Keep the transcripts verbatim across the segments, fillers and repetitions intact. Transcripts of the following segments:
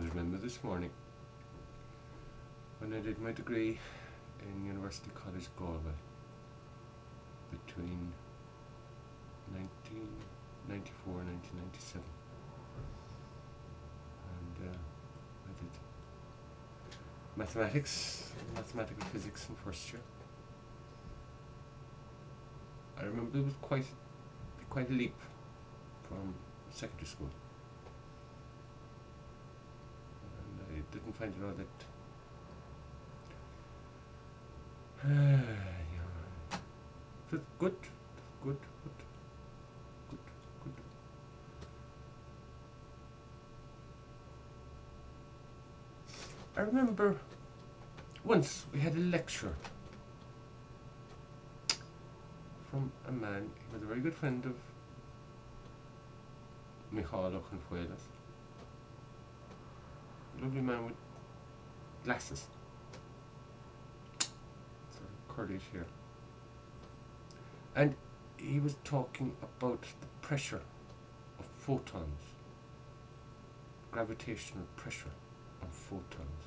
just remember this morning when I did my degree in University College Galway between nineteen ninety-four and nineteen ninety-seven. And uh, I did mathematics, mathematical physics in first year. I remember it was quite, quite a leap from secondary school. And I didn't find it all that Uh, yeah. It was good, good, good, good, good. I remember once we had a lecture from a man, he was a very good friend of Michal O'Confuelas. A lovely man with glasses. Curly's here. And he was talking about the pressure of photons, gravitational pressure on photons.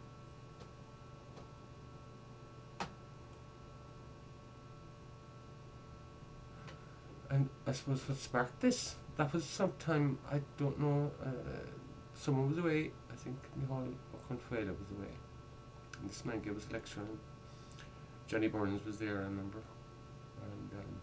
And I suppose what sparked this, that was sometime, I don't know, uh, someone was away, I think Michal O'Confuela was away. And this man gave us a lecture, and Johnny Burns was there, I remember. And um,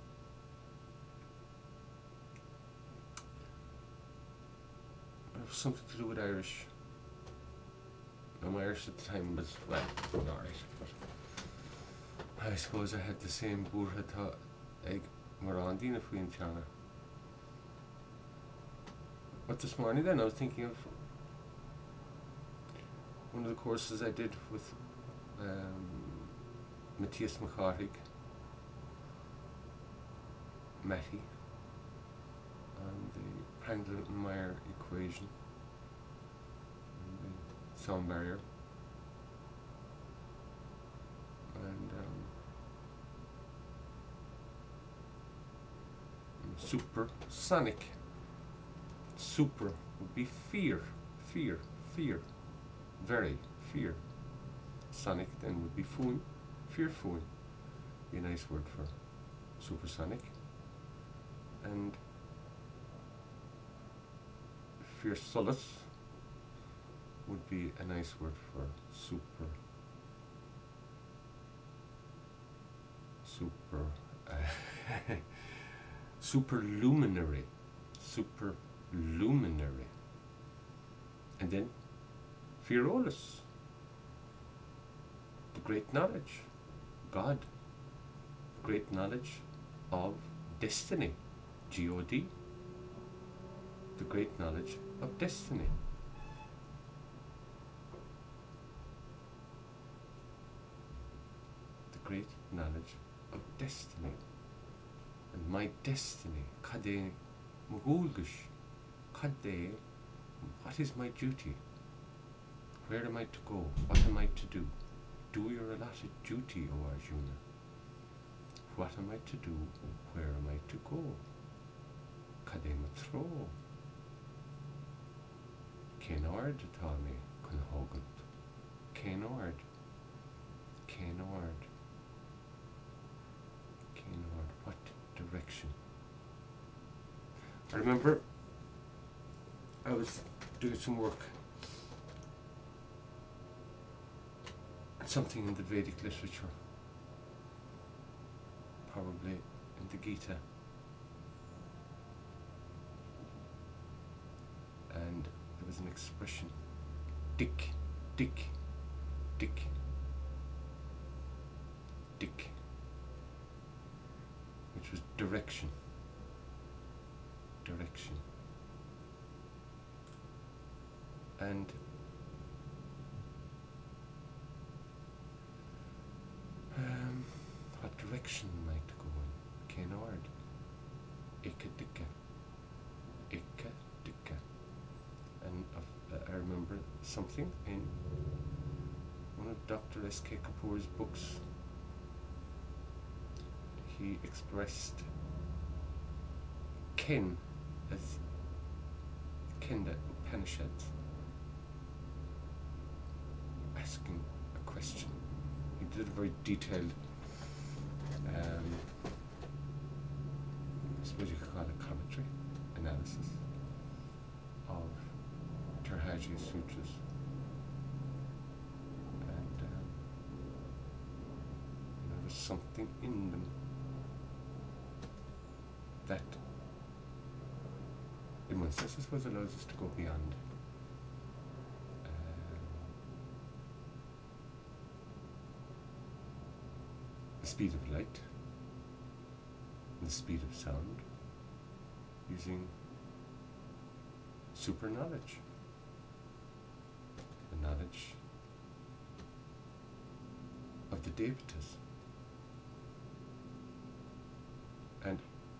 it was something to do with Irish. Now, my Irish at the time was, well, alright, but I suppose I had the same búrtha tá ag Moran Dina Fuin Tiana. But this morning then I was thinking of one of the courses I did with um, Matthias McCarthy, Matty, and the Prandtl-Meyer equation, and the sound barrier, and um, supersonic. Super would be fear, fear, fear, very fear. Sonic then would be fún, fearful, be a nice word for supersonic. And fearsulous would be a nice word for super, super, uh, superluminary, superluminary. And then fearolus, the great knowledge, God, great knowledge of destiny, G O D, the great knowledge of destiny. The great knowledge of destiny. And my destiny, Kade Mugulgush, Kade, what is my duty? Where am I to go? What am I to do? Do your allotted duty, O Arjuna. What am I to do? Where am I to go? Kadema throw. Kenord Tommy Kunhogant. Kenord. Kenord. Kenord. What direction? I remember I was doing some work, something in the Vedic literature, probably in the Gita, and there was an expression, dick, dick, dick, dick, which was direction, direction, and Um, what direction am I to go in? Kenord. Ika dika. Ika dika. And uh, I remember something in one of Doctor S K Kapoor's books. He expressed Ken as Kenda Upanishads. asking a question. He did a very detailed, um, I suppose you could call it commentary, analysis of Tirthajiya Sutras. And um, you know, there's something in them that, in one sense, I suppose, allows us to go beyond um, the speed of light and the speed of sound, using super knowledge, the knowledge of the Devatas. And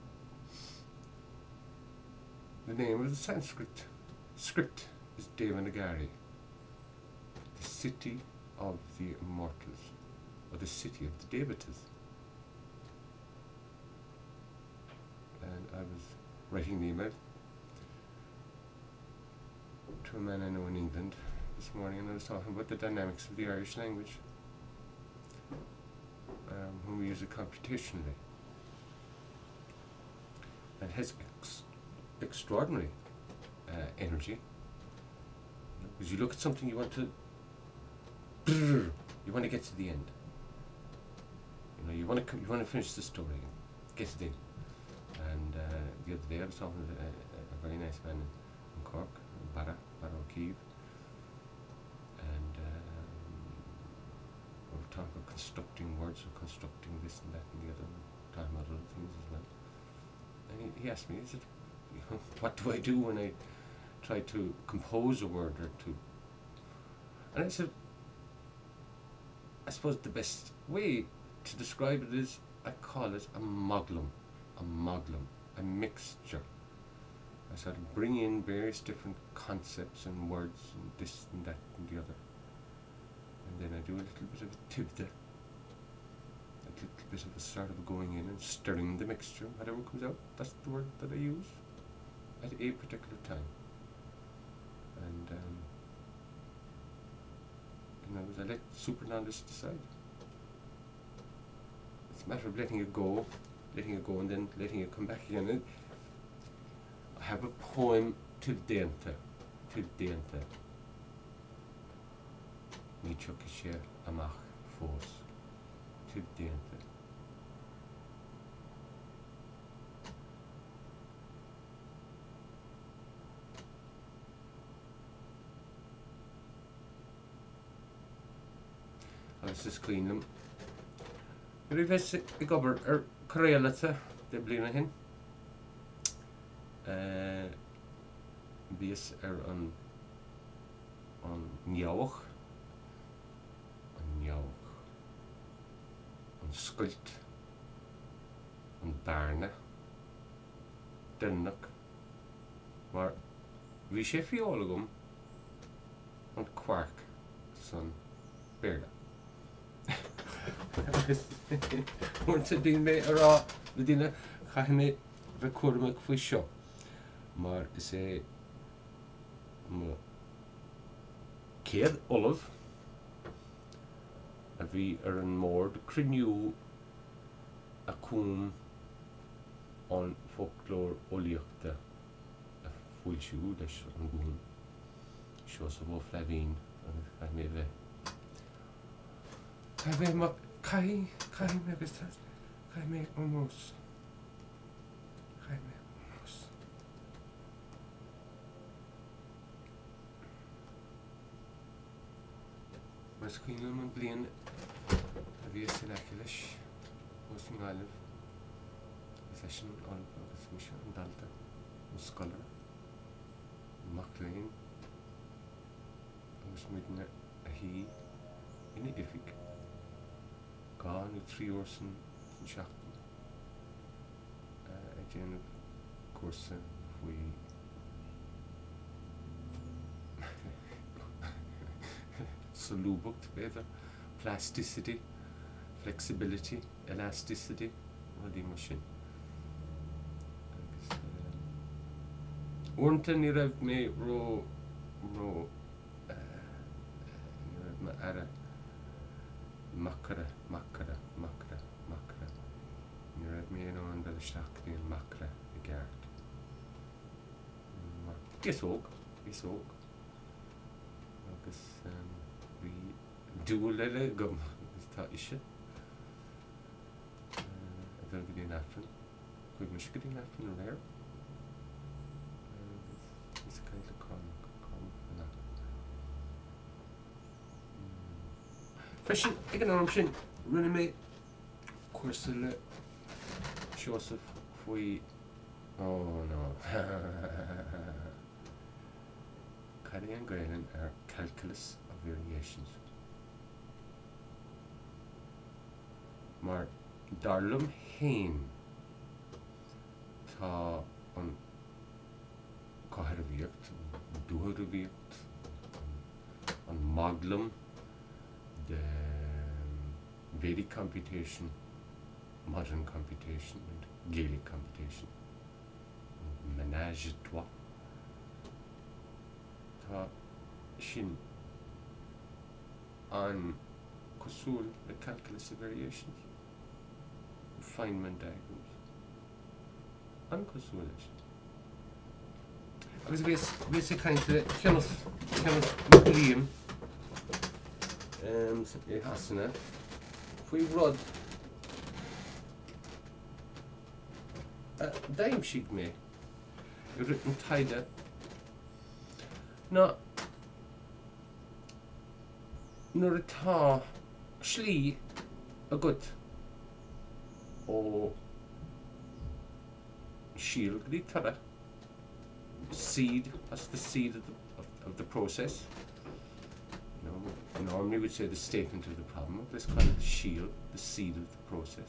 the name of the Sanskrit script is Devanagari, the city of the immortals, or the city of the Devatas. And I was writing an email to a man I know in England this morning, and I was talking about the dynamics of the Irish language, um, when we use it computationally. And it has ex- extraordinary uh, energy. Because you look at something, you want to, you want to get to the end. You know, you want to com- you want to finish the story, get it in. And uh, the other day I was talking to a, a very nice man in, in Cork, Barra, Barra O'Keefe, and um, we were talking about constructing words, or constructing this and that and the other, and talking about other things as well. And he, he asked me, he said, you know, what do I do when I try to compose a word or to... And I said, I suppose the best way to describe it is, I call it a moglum. A moglum, a mixture. I sort of bring in various different concepts and words and this and that and the other. And then I do a little bit of a tivda, a little bit of a sort of going in and stirring the mixture. Whatever comes out, that's the word that I use at a particular time. And um, you know, I let super knowledge decide. It's a matter of letting it go, letting it go, and then letting it come back again. And I have a poem, Tivdenta, Tivdenta. Ní tuca amach fós, Tivdenta. I was just clean them. Rwy'n fes I gobar ar coréalata de blina hin. Uh, Bís ar an an neoch, an neoch, an skult, an barna, dennach, maar wie sé fiolagum an quark san bearda. Wrth y dyn me ar a fy dyn chach me fy cwrmag fwy sio. Maar is e my cead olaf a fi ar an mord cryniw a cwm on folklore oliachta a fwy siw leis an gwm sio sa fo flafin an chach me fe. Chach me ma Cai, cai me gystas, cai me omos, cai me omos. Mas cwynil ma'n blian a fi sy'n acylys, os yng Nghalef, ys eisiau olaf agos misio yn dalda, yn scholar, yn Maclean, agos mwydna a hi, yn ei diffyg. Gone with three hours in Shachton. I did, of course, we so booked better plasticity, flexibility, elasticity, or the machine. Ornta ni rav me ro ro ni rav ma ara macra, macra, macra, macra. Ní raibh mé an bheith isteach daon macra I gceart. Is óg, is óg. Agus bhí dúil eile gom agus tá ise. A bheith go dtíon afran. Chuig mu go dtíon afran ar réir. Is a caiint le con, con fanna. Freisin, ag an arm sin, rinne mé cuasa le Joseph faoi... Oh no. Cad é an gailen ar calculus of variations. Mar darlum hain tá an cahar a bhíocht, dúhar a bhíocht, an maglum de Vedic computation, modern computation and Gaelic computation. Ménage à trois. Tá sin an cosúil le calculus of variations, Feynman diagrams. An cosúil leis. Agus bhés bhés a cainte Kenneth Kenneth McLean um, I hasanna faoi rud uh, daim siad mé I written taide ná nuair atá slí a gcuid ó síl go dtí tada seed, that's the seed of the, of, of the process. You know, normally we'd say the statement of the problem. Let's call it the shield, the seed of the process.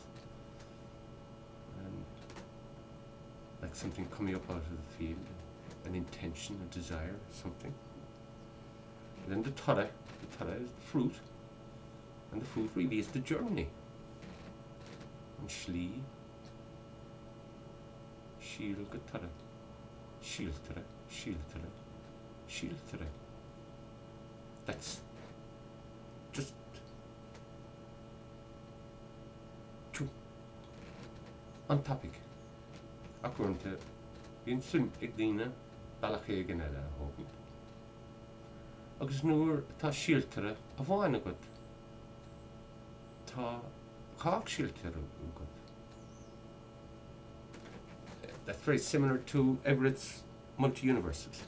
And like something coming up out of the field, an intention, a desire, something. And then the tada, the tada is the fruit, and the fruit really is the journey. And shli, shield, the tada. Shiltere, shiltere, shiltere. That's just too on topic. According to in sim igdina balaché ganela hogan. Agus nuair tá shiltere a bháin agad. Tá chach shiltere agad. That's very similar to Everett's multi-universes.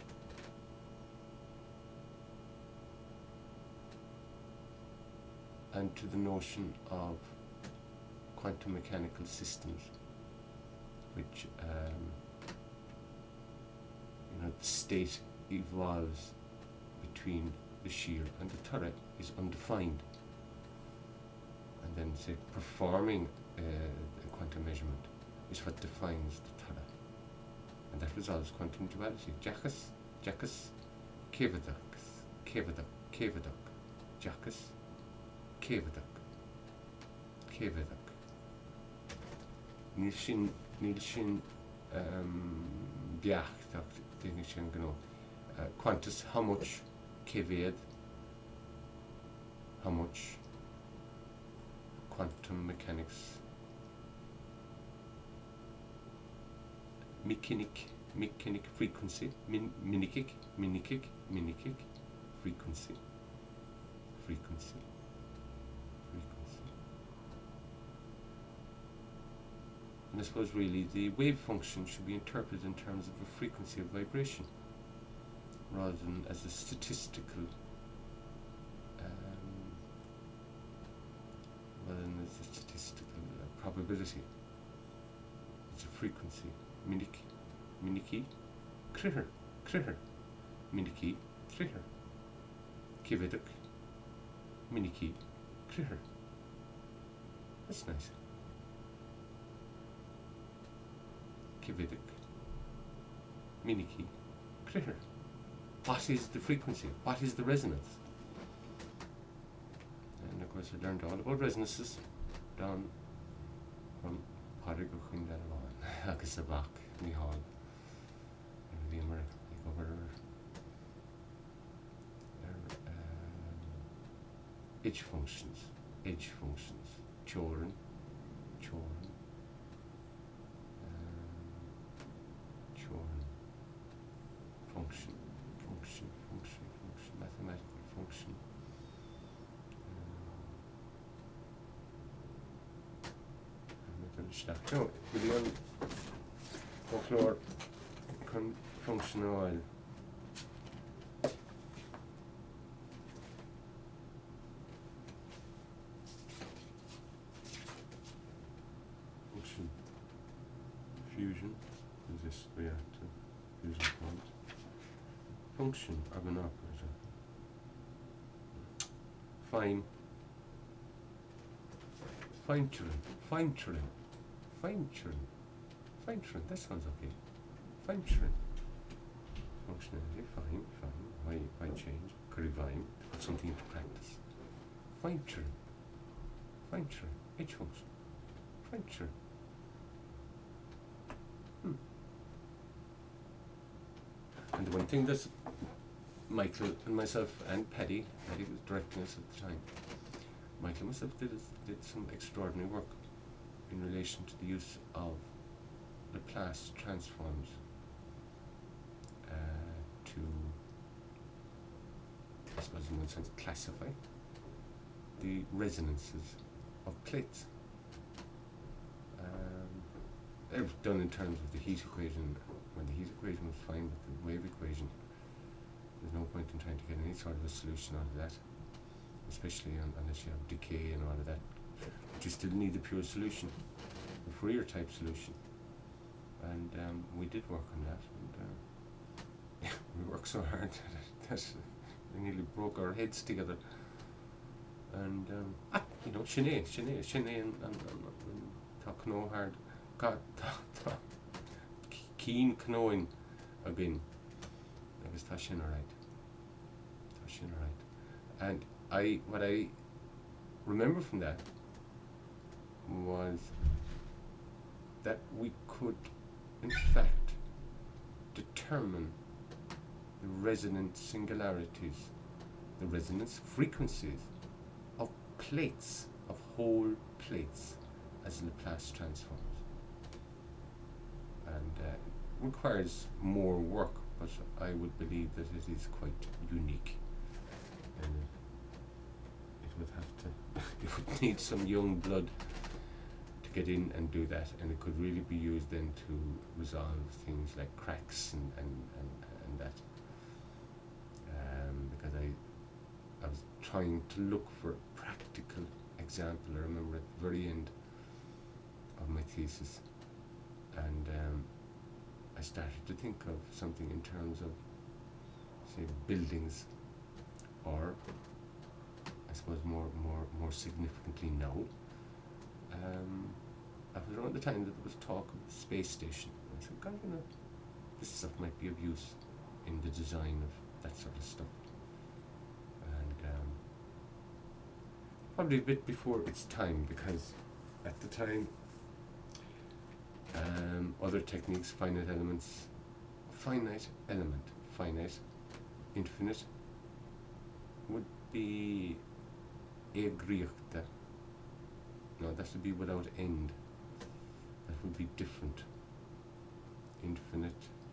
And to the notion of quantum mechanical systems, which, um, you know, the state evolves between the shield and the turret is undefined. And then, say, performing uh, a quantum measurement is what defines the turret. And that resolves quantum duality. Jackus, Jackus, Kevadak, Kevadak, Kevadak, Jackus, Kevadak, Kevadak. Níl sin, níl sin biach, dénig sin gano. Quantus, how much Kevad, how much quantum mechanics mechanic, mechanic frequency, min, minikic, minikic, minikic, frequency, frequency, frequency. And I suppose really the wave function should be interpreted in terms of a frequency of vibration, rather than as a statistical, um, rather than as a statistical uh, probability. It's a frequency. Miniki, miniki, kriher, kriher, miniki, kriher, kiveduk, miniki, kriher. That's nice. Kiveduk, miniki, kriher. What is the frequency? What is the resonance? And of course I learned all about resonances down from Pádraig Ó Caoimh agus a bach ní hall and the America like over er, um, edge functions, edge functions, children, children, um, children, function, function, function, function, mathematical function. Um, no, William O'Clore can function oil. Function, fusion, is this reactor, fusion point. Function of an operator. Fine. Fine tuning, fine tuning, fine tuning, fine tuning, that sounds okay. Fine tuning. Functionality, fine, fine. Why, why change? Could revine to put something into practice. Fine tuning, fine tuning, edge function, fine tuning. Hmm. And the one thing that Michael and myself and Paddy, Paddy was directing us at the time, Michael and myself did, did some extraordinary work in relation to the use of Laplace transforms uh, to, I suppose in one sense, classify the resonances of plates. Um, it was done in terms of the heat equation. When the heat equation was fine with the wave equation, there's no point in trying to get any sort of a solution out of that, especially on, unless you have decay and all of that. But you still need the pure solution, the Fourier type solution. And um, we did work on that, and uh, we worked so hard that, that we nearly broke our heads together. And um, ah, you know, Sinead, Sinead, Sinead, and, and, and talk no hard, God, talk, talk, keen canoeing again. It was Tashin alright, Tashin alright, and I what I remember from that was that we could, in fact, determine the resonant singularities, the resonance frequencies of plates, of whole plates, as Laplace transforms. And uh, it requires more work, but I would believe that it is quite unique. And it would have to, it would need some young blood to get in and do that, and it could really be used then to resolve things like cracks and, and, and, and that. Um, because I, I was trying to look for a practical example. I remember at the very end of my thesis, and um, I started to think of something in terms of, say, buildings, or I suppose more, more, more significantly now. Um, I was around the time that there was talk of the space station. I said, God, you know, this stuff might be of use in the design of that sort of stuff. And um, probably a bit before its time, because at the time, um, other techniques, finite elements, finite element, finite, infinite, would be éagríochta. No, that would be without end. That would be different. Infinite,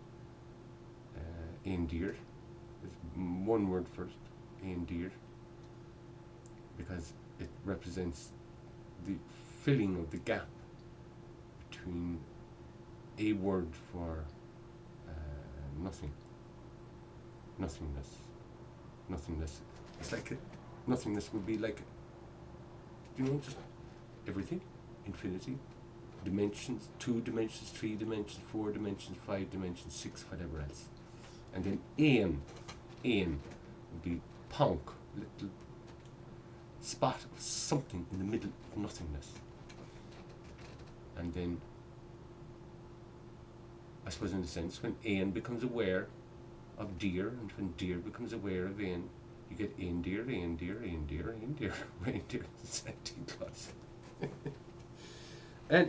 uh, Eindir. There's one word first, Eindir, because it represents the filling of the gap between a word for uh, nothing, nothingness, nothingness. It's like a, nothingness would be like, you know, just everything, infinity, dimensions, two dimensions, three dimensions, four dimensions, five dimensions, six, whatever else. And then aim, aim would be ponk, little spot of something in the middle of nothingness. And then, I suppose in a sense, when aim becomes aware of deer, and when deer becomes aware of aim, you get Eindir, Eindir, Eindir, Eindir, reindeer, Santa Claus. And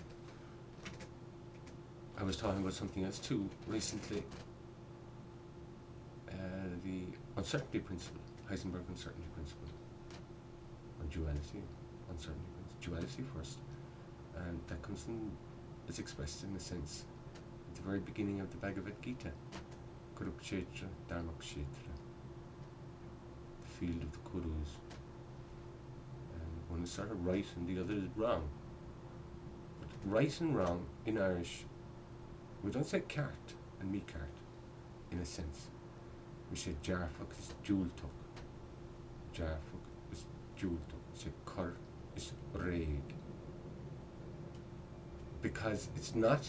I was talking about something else too recently, uncertainty principle, Heisenberg uncertainty principle, or duality, uncertainty principle, duality first, and that comes in, is expressed in a sense at the very beginning of the Bhagavad Gita, Kurukshetra, Dharmakshetra, the field of the Kurus, and one is sort of right and the other is wrong. But right and wrong in Irish, we don't say cart and me cart, in a sense. We say jarfuk is jultuk, jarfuk is jultuk, we say cur is raig. Because it's not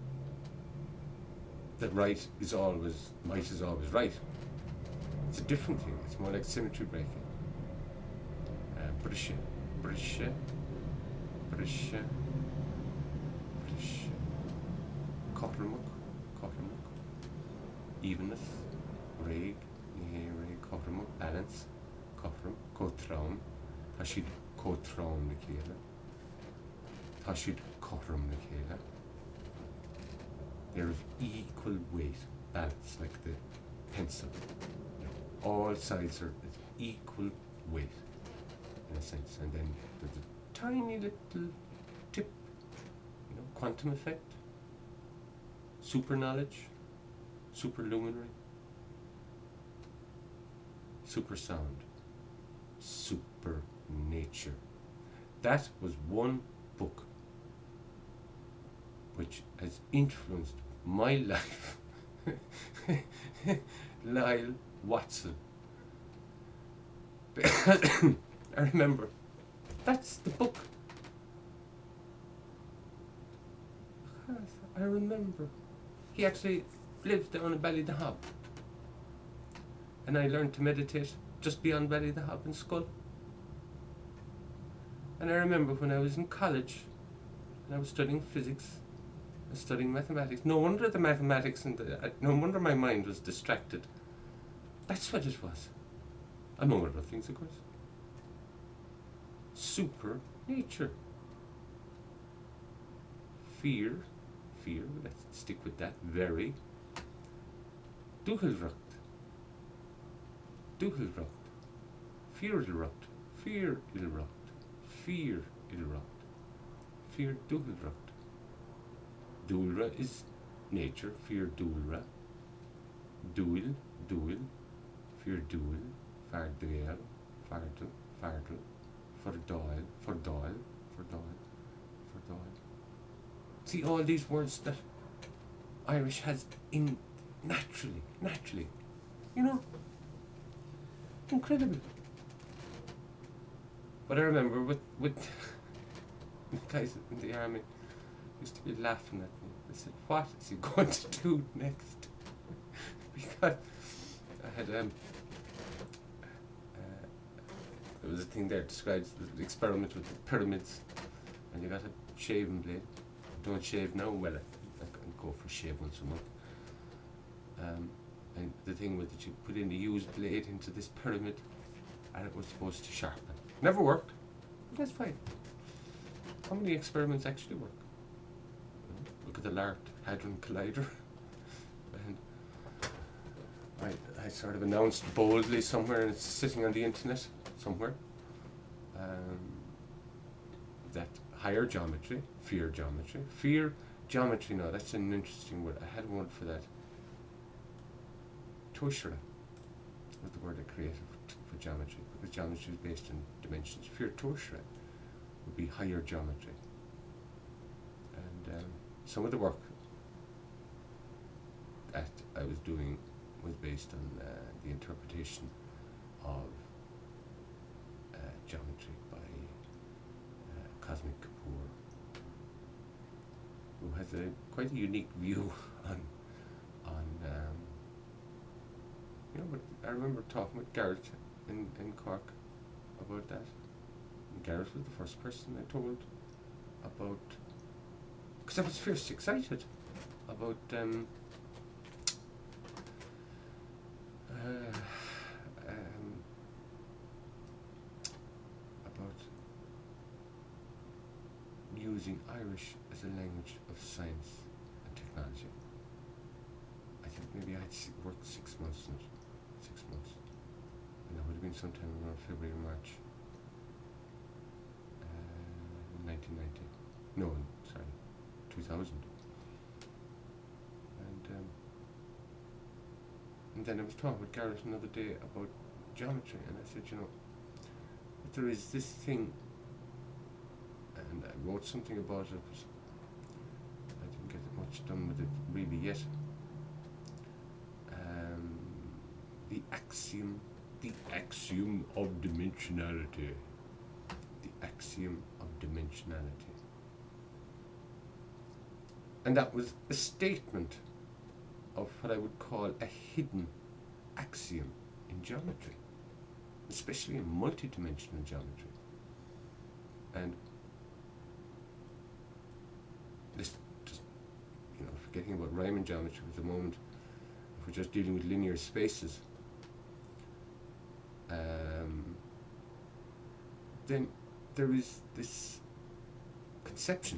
that right is always, might is always right. It's a different thing. It's more like symmetry breaking. Brisha, Brisha, Brisha, Brisha, Coppermuk, Coppermuk, evenness, Reg, Reg, Coppermuk, balance, Coppermuk, Cotraum, Tashid, Cotraum, Nikela, Tashid, Copperum, Nikela. They're of equal weight, balance, like the pencil. All sides are of equal weight, in a sense. And then there's a tiny little tip, you know, quantum effect, super knowledge, super luminary, super sound, super nature. That was one book which has influenced my life. Lyle Watson. I remember, that's the book. I remember. He actually lived down in Ballydehob. And I learned to meditate just beyond Ballydehob in Skull. And I remember when I was in college, and I was studying physics, I was studying mathematics. No wonder the mathematics and the, uh, no wonder my mind was distracted. That's what it was. Among other things, of course. Super nature. Fear, fear, let's stick with that, very. Duhelrucht. Duhelrucht. Fear ilrucht. Fear ilrucht. Fear ilrucht. Fear duhelrucht. Dulra is nature, fear dulra. Duil, duil, fear duil, farduel, fardu, fardu, fordoil, fordoil, fordoil, fordoil. See all these words that Irish has in naturally, naturally, you know, incredible. But I remember with, with the guys in the army used to be laughing at me. They said, what is he going to do next? Because I had, um, uh, there was a thing there that describes the experiment with the pyramids, and you got a shaving blade. Don't shave now, well, I, I can go for a shave once a month. Um, and the thing was that you put in a used blade into this pyramid, and it was supposed to sharpen. Never worked, but that's fine. How many experiments actually work? Look at the Large Hadron Collider. And I, I sort of announced boldly somewhere, and it's sitting on the internet somewhere, um, that higher geometry, fear geometry, fear geometry, no, that's an interesting word. I had a word for that. Toshra was the word I created for, for geometry, because geometry is based on dimensions. Fear Toshra would be higher geometry. And um, some of the work that I was doing was based on uh, the interpretation of uh, geometry by uh, Cosmic Kapoor, who has a quite a unique view on on um, you know. But I remember talking with Garrett in, in Cork about that. And Garrett was the first person I told about, because I was fiercely excited about um, uh, um, about using Irish as a language of science and technology. I think maybe I had worked six months in it. Six months. been sometime around February, March, uh, nineteen ninety. No, sorry, two thousand. And, um, and then I was talking with Garrett another day about geometry, and I said, you know, but there is this thing, and I wrote something about it, but I didn't get much done with it really yet. Um, the axiom, the axiom of dimensionality, the axiom of dimensionality. And that was a statement of what I would call a hidden axiom in geometry, especially in multidimensional geometry. And this, just, you know, forgetting about Riemann geometry for the moment, if we're just dealing with linear spaces, um, then there is this conception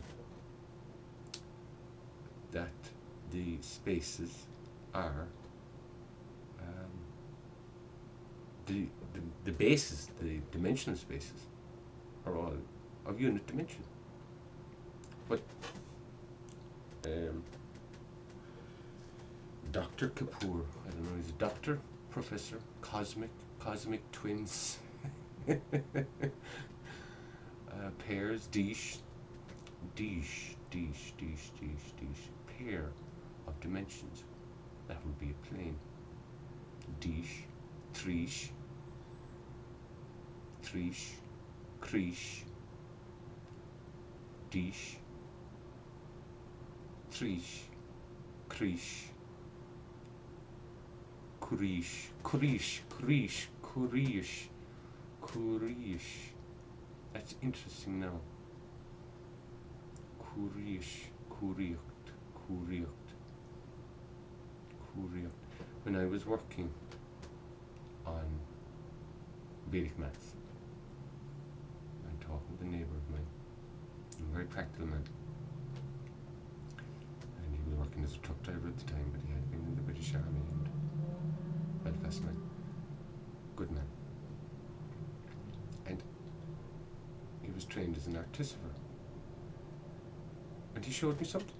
that the spaces are um, the, the the bases, the dimensional spaces, are all of unit dimension. But um, Doctor Kapoor, I don't know, he's a doctor, professor, cosmic, cosmic twins, uh, pairs, dish, dish, dish, dish, dish, dish, pair of dimensions. That would be a plane. Dish, trish, trish, krish, dish, trish, krish, kurish, kurish, kurish, kurish, kurish. That's interesting now. Kurish, kuricht, kuricht, kuricht. When I was working on Vedic maths, I'm talking with a neighbour of mine, a very practical man. And he was working as a truck driver at the time, but he had been in the British Army and Belfast man. Good man. And he was trained as an artificer. And he showed me something.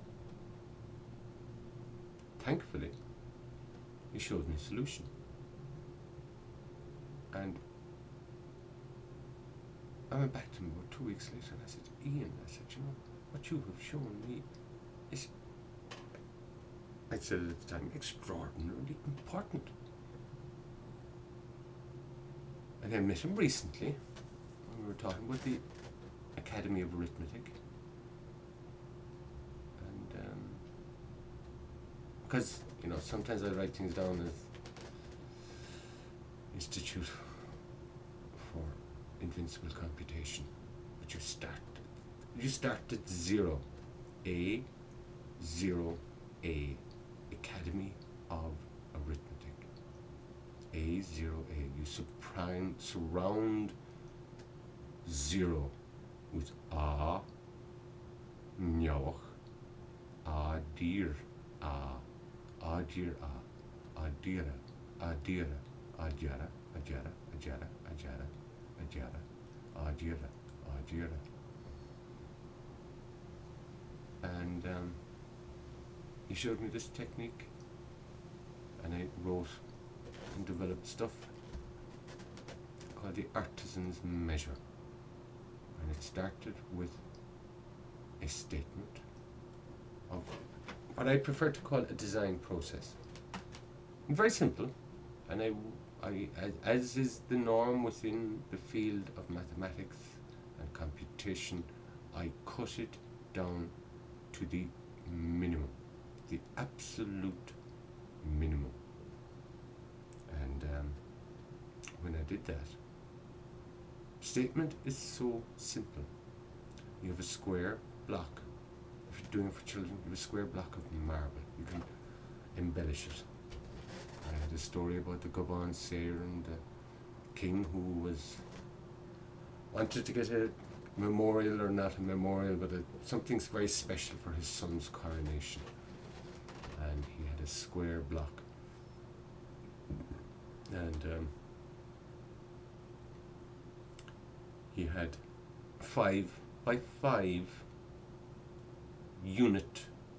Thankfully, he showed me a solution. And I went back to him about two weeks later and I said, Ian, I said, you know, what you have shown me is, I said at the time, extraordinarily important. And I met him recently. We were talking about the Academy of Arithmetic. And, um, because, you know, sometimes I write things down as Institute for Invincible Computation. But you start, you start at zero. A, zero, A. Academy of Arithmetic. A, zero, A. You surprime, surround zero with A, Nyoch, A, Dir, A, A, Dir, A, A, Dira, A, Dira, A, Jara, A, Jara, A, Jara, A, Jara, A, Jara, A, Dira, A, Dira. And um, he showed me this technique, and I wrote and developed stuff called the artisan's measure. And it started with a statement of what I prefer to call a design process. Very simple, and I, I, as, as is the norm within the field of mathematics and computation, I cut it down to the minimum, the absolute minimum. And um, when I did that, statement is so simple. You have a square block. If you're doing it for children, you have a square block of marble. You can embellish it. I had a story about the Gabon Sayer and the king who was wanted to get a memorial, or not a memorial, but a, something very special for his son's coronation. And he had a square block. And um, he had five by five unit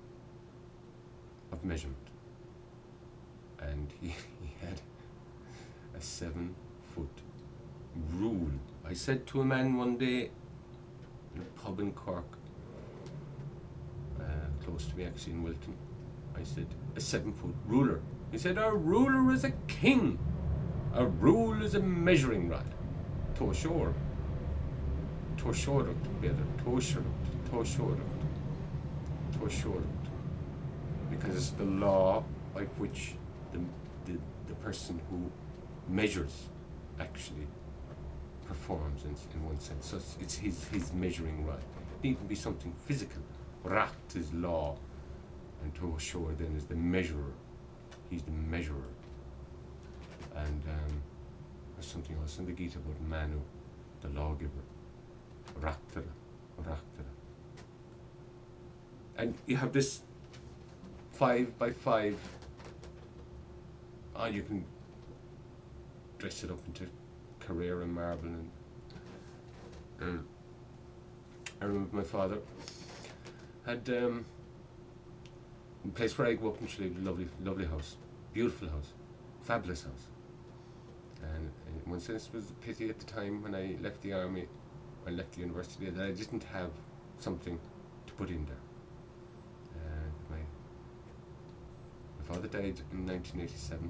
of measurement, and he, he had a seven foot rule. I said to a man one day in a pub in Cork, uh, close to me actually in Wilton, I said, a seven foot ruler. He said, our ruler is a king. A rule is a measuring rod. Toshor. Toshorut, better. Toshorut. Toshorut. Toshorut. Because it's the law by which the, the, the person who measures actually performs in, in one sense. So it's, it's his, his measuring rod. It needs to be something physical. Racht is law, and Toshor then is the measurer. He's the measurer. And um, there's something else in the Gita about Manu, the lawgiver. Raktara, Raktara. And you have this five by five, and you can dress it up into Carrara marble. And um, I remember my father had um, a place where I grew up in Tralee, lovely, lovely house, beautiful house, fabulous house. And in one sense, it was a pity at the time when I left the army, I left the university, that I didn't have something to put in there. Uh, my, my father died in nineteen eighty-seven.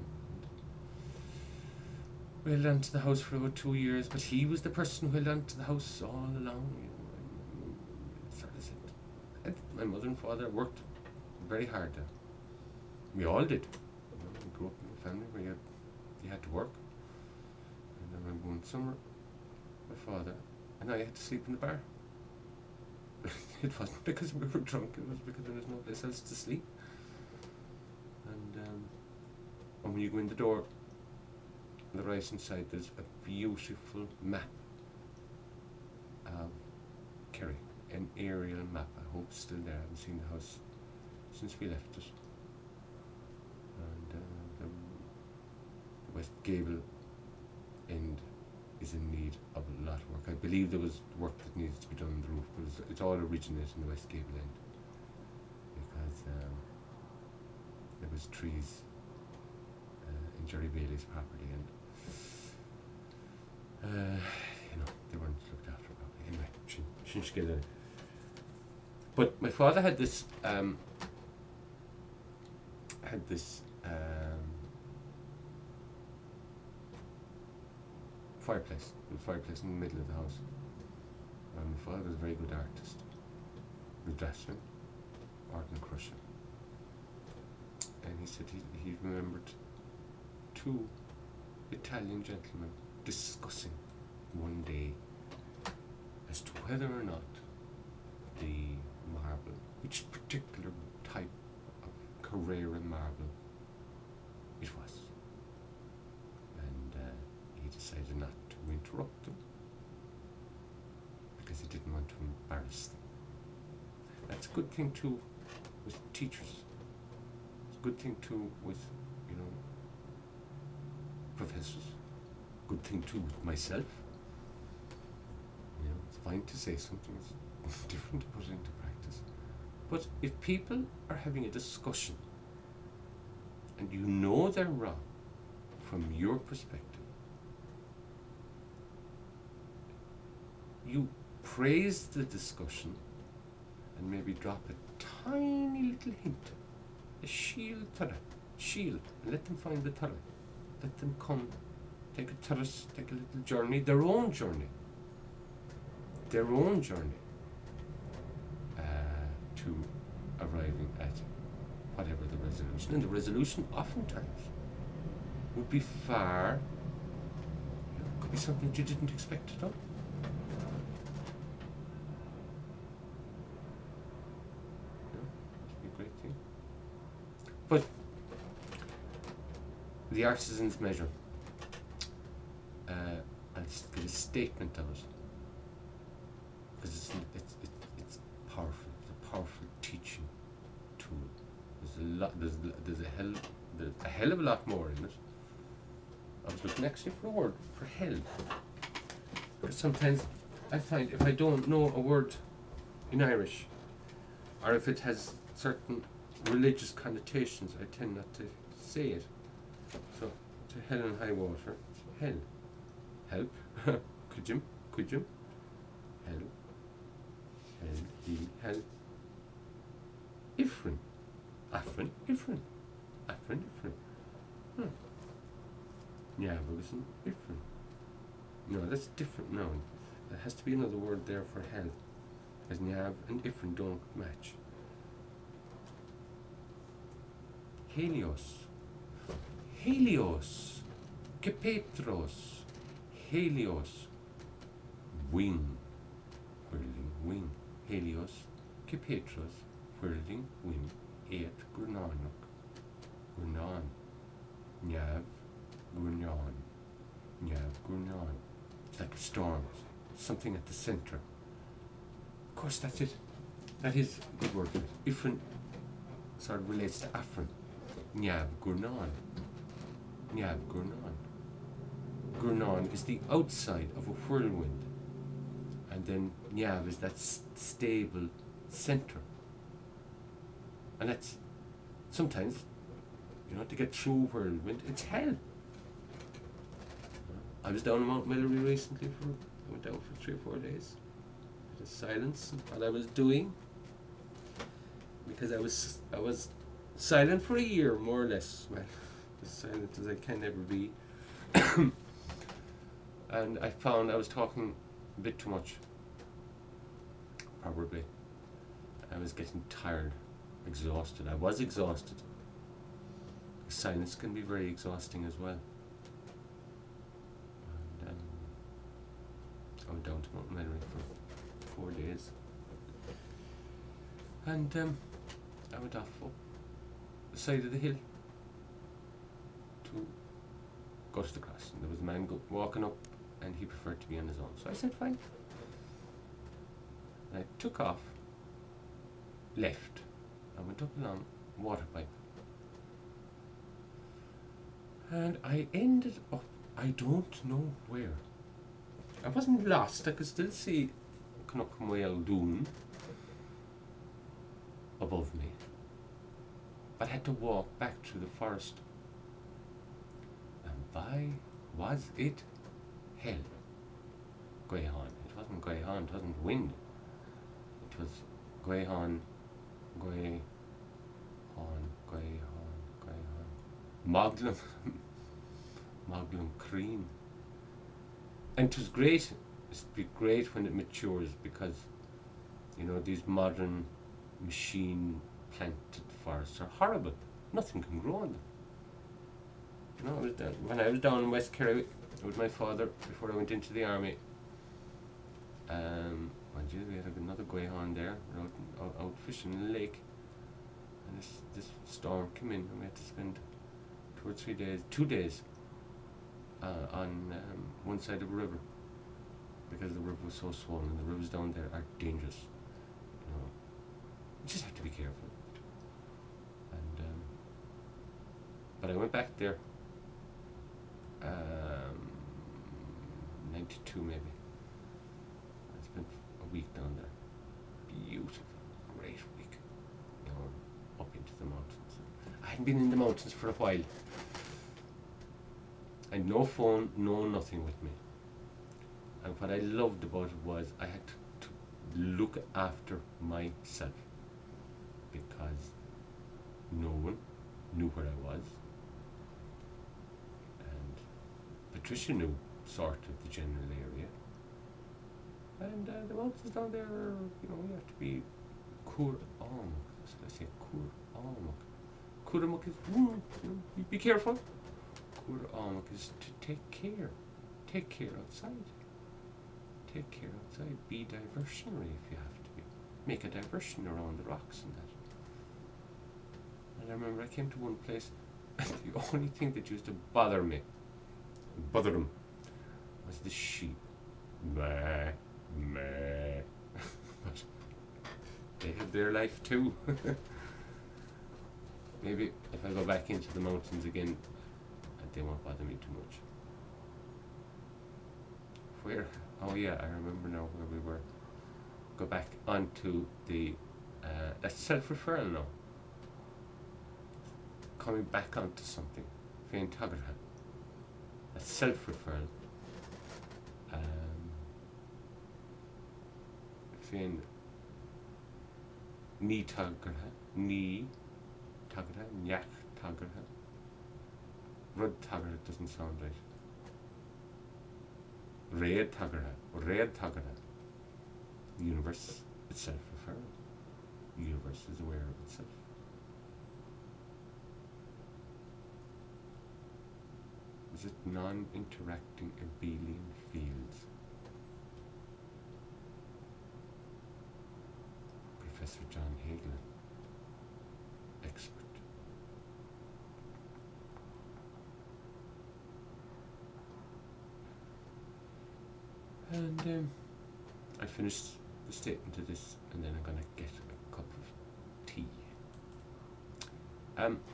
We held on to the house for about two years, but he was the person who held on to the house all along. You know, I, sort of said, and my mother and father worked very hard there. We all did. You know, we grew up in a family where you had, you had to work. And I remember one summer, my father and I had to sleep in the bar. It wasn't because we were drunk, it was because there was no place else to sleep. And, um, and when you go in the door, on the right hand side, there's a beautiful map of Kerry, an aerial map. I hope it's still there. I haven't seen the house since we left it. And uh, the, the West Gable end is in need of a lot of work. I believe there was work that needed to be done on the roof, but it, was, it all originated in the West Gable end because um, there was trees uh, in Jerry Bailey's property, and uh, you know, they weren't looked after properly. Anyway, shouldn't get it. But my father had this um, had this um, fireplace, a fireplace in the middle of the house. And my father was a very good artist, a draftsman, art and crusher. And he said he, he remembered two Italian gentlemen discussing one day as to whether or not the marble, which particular type of Carrara marble it was. And uh, he decided not to interrupt them because he didn't want to embarrass them. That's a good thing too with teachers. It's a good thing too with, you know, professors. Good thing too with myself. You know, it's fine to say something, it's different to put it into practice. But if people are having a discussion and you know they're wrong from your perspective, you praise the discussion and maybe drop a tiny little hint, a shield tara, shield, and let them find the tara. Let them come, take a terrace, take a little journey, their own journey, their own journey uh, to arriving at whatever the resolution. And the resolution oftentimes would be far, you know, could be something you didn't expect at all. You know, it'd be a great thing. But the artisan's measure, uh, I'll just give a statement of it, because it's, it's, it's, it's powerful, it's a powerful teaching tool. There's a lot, there's, there's a hell, there's a hell of a lot more in it. I was looking actually for a word for hell, because sometimes I find if I don't know a word in Irish, or if it has certain religious connotations, I tend not to say it. So, to hell and high water, hell. Help. Could you? Could you? Hell. Hell. He. Hell. Ifrin. Afrin. Ifrin. Afrin. Ifrin. Hmm. Niavagusan. Ifrin. No, that's different noun. There has to be another word there for hell. As Niav and Ifrin don't match. Helios. Helios. Kepetros. Helios. Wing. Whirling wing. Helios. Kepetros. Whirling wing. Eight Gurnanok. Gurnan. Niav. Gurnan. Niav. Gurnan. It's like a storm. Something at the center. Of course, that's it. That is a good word. Ifrin sort of relates to Afrin. Niav Gurnan. Niav Gurnan. Gurnan is the outside of a whirlwind. And then Niav is that s- stable center. And that's sometimes, you know, to get through a whirlwind, it's hell. I was down in Mount Melleray recently for, I went down for three or four days. Just silence what I was doing. Because I was, I was silent for a year, more or less. Well, as silent as I can ever be. And I found I was talking a bit too much. Probably. I was getting tired, exhausted. I was exhausted. Silence can be very exhausting as well. And, um, I went down to Mount Melleray for four days. And um, I went off up the side of the hill to go to the cross. And there was a man go- walking up, and he preferred to be on his own. So I said, fine. And I took off, left. I went up along water pipe. And I ended up, I don't know where. I wasn't lost. I could still see Knockmail Doon above me. But I had to walk back through the forest. And by was it hell. Gwehon. It wasn't Gwehon, it wasn't wind. It was Gwehon, Gwehon, Gwehon, Gwehon. Moglum. Moglum cream. And it was great. It's be great when it matures because, you know, these modern machine planted forests are horrible. Nothing can grow on them. You know, I was down, when I was down in West Kerry with my father before I went into the army, um, well, geez, we had another Gwehon there, out, out, out fishing in the lake, and this, this storm came in, and we had to spend two or three days, two days, uh, on um, one side of a river, because the river was so swollen. The rivers down there are dangerous. You know, you just have to be careful. And um, but I went back there. Um, ninety-two maybe. I spent a week down there. Beautiful, great week. You know, up into the mountains. I hadn't been in the mountains for a while. I had no phone, no nothing with me. And what I loved about it was I had to, to look after myself because no one knew where I was. Patricia knew sort of the general area. And uh, the mountains down there, you know, you have to be Cúr Amach. So I say Cúr Amach. Cúr Amach is, mm, you be careful. Cúr Amach is to take care. Take care outside. Take care outside. Be diversionary if you have to be. Make a diversion around the rocks and that. And I remember I came to one place and the only thing that used to bother me Bother them was the sheep. Meh, meh. But they had their life too. Maybe if I go back into the mountains again, they won't bother me too much. where, oh yeah, I remember now where we were. Go back onto the, uh, that's self-referral now. Coming back onto something. Féin tagartha. That's self-referral. Um, Féin ní tagartha. Ní tagartha. Neach tagartha. Rud tagartha doesn't sound right. Réad tagartha. Réad tagartha. The universe is self-referral. The universe is aware of itself. Is it non-interacting abelian fields? Professor John Hagelin, expert. And um, I finished the statement of this, and then I'm going to get a cup of tea. Um,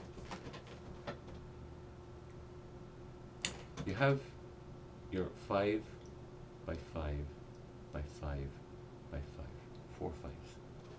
you have your five by five by five by five, four fives,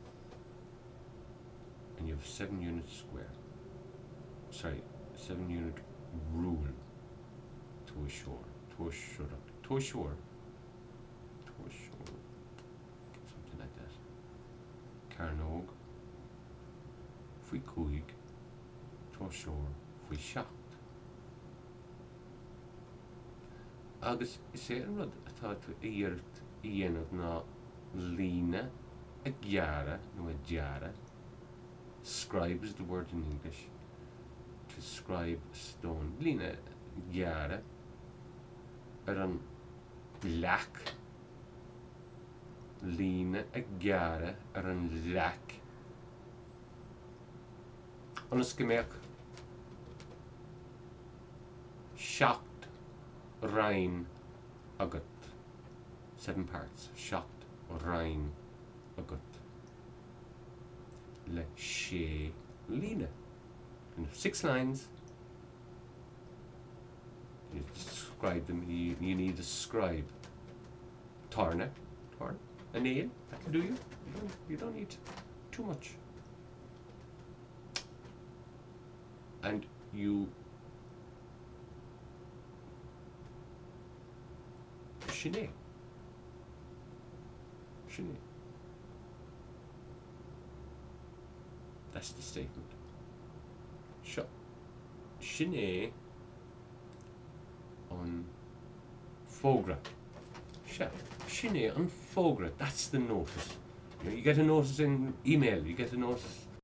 and you have seven unit square. Sorry, seven unit rule to a shore, to a shore, to a shore, to a shore, something like that. Carnog, fui cuig, to a shore, fui shacht. Agus sé an rud atá tú iart dhéanamh ná líne a geara nó a deara. Scribe is the word in English. To scribe a stone. Líne geara ar an leach. Líne a geara ar an leach. Anas gymach shacht Rain agat. Seven parts. Shacht rain agat. Le she lina. And six lines. You describe them. You, you need a scribe. Tarna. Tarna. A nail. That'll do you. You don't, you don't need too much. And you Shine. Shine. That's the statement. Sh Shine on Fogra. Sh Shine on Fogra. That's the notice. You know, you get a notice in email. You get a notice